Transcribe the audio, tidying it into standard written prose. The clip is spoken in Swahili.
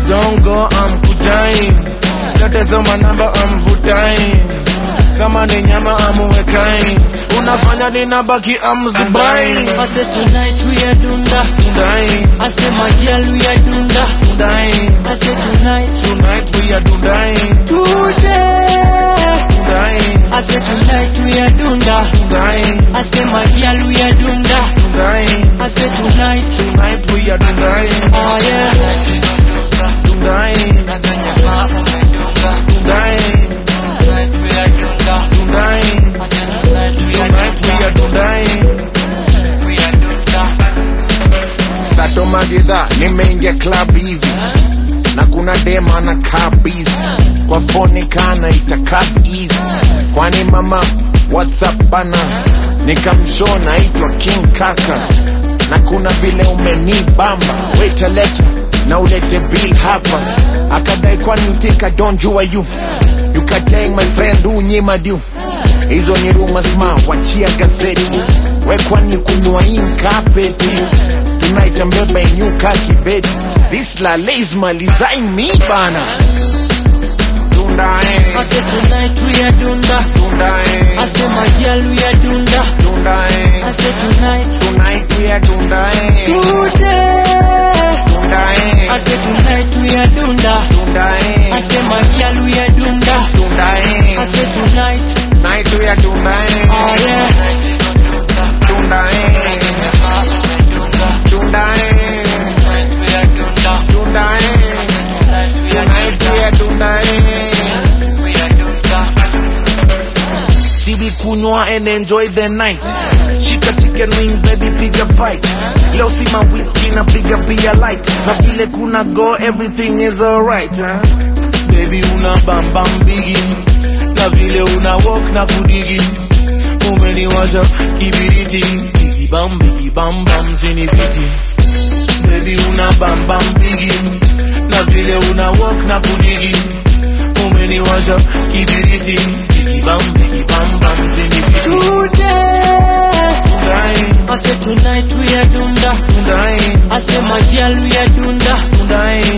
Don't go, I'm kutain. Tatazama namba, I'm vutain. Kama ni nyama, I'm wekain. Unafanya ninabaki, I'm zubain. I said tonight we are dunda. Dundain. I said my girl we are dunda. Dundain. I said tonight we are dundain. today. Dundain. I said tonight we are dunda. Dundain. I said my girl we are dunda. Dundain. I said tonight we are dundain. oh yeah. Dundain. Dundain. Tonight we are dunda. Dundain. I said tonight we are Dundain. we are dunda. Sato magidha nimeingia club hivi na kuna dema na kabizi kwa phone kana itakaa easy. Kwani mama WhatsApp bana nikamshona aitwa King Kaka na kuna vile umenibamba waiter letter na ulete bill hapa akadai kwani utika don't you are you can tell my friend unyima du hizo ni rumors ma wachia gazeti we kwani kunua inkapeti tonight I'm beba inyuka kibeti this la lazima lizain me bana Dundain. I said tonight we are dunda. Dundain. I said my girl we are dunda. Dundain. I said tonight we are Dundain. today. Dundain. I said tonight we are dunda. Dundain. I said my girl we are dunda. Dundain. I said tonight we are Dundain. oh yeah. Dundain. Dundain. We are dunda. Dundain. we are Dundain. Sibi kunywa and enjoy the night. Shika chicken wing baby piga bite. Leo si ma whiskey na piga beer light. Na vile kuna go everything is alright huh? Baby una bam bam bigi. Na vile una walk na kudigi. Umeniwasha kibiriti. Bigi bam bam zinifiti. Baby una bam bam bigi. Na vile una walk na kudigi. Umeniwasha kibiriti. Bigi bam bam zinifiti. Today Dundain. I said tonight we are dunda. Dundain. I said my girl we are dunda. Dundain.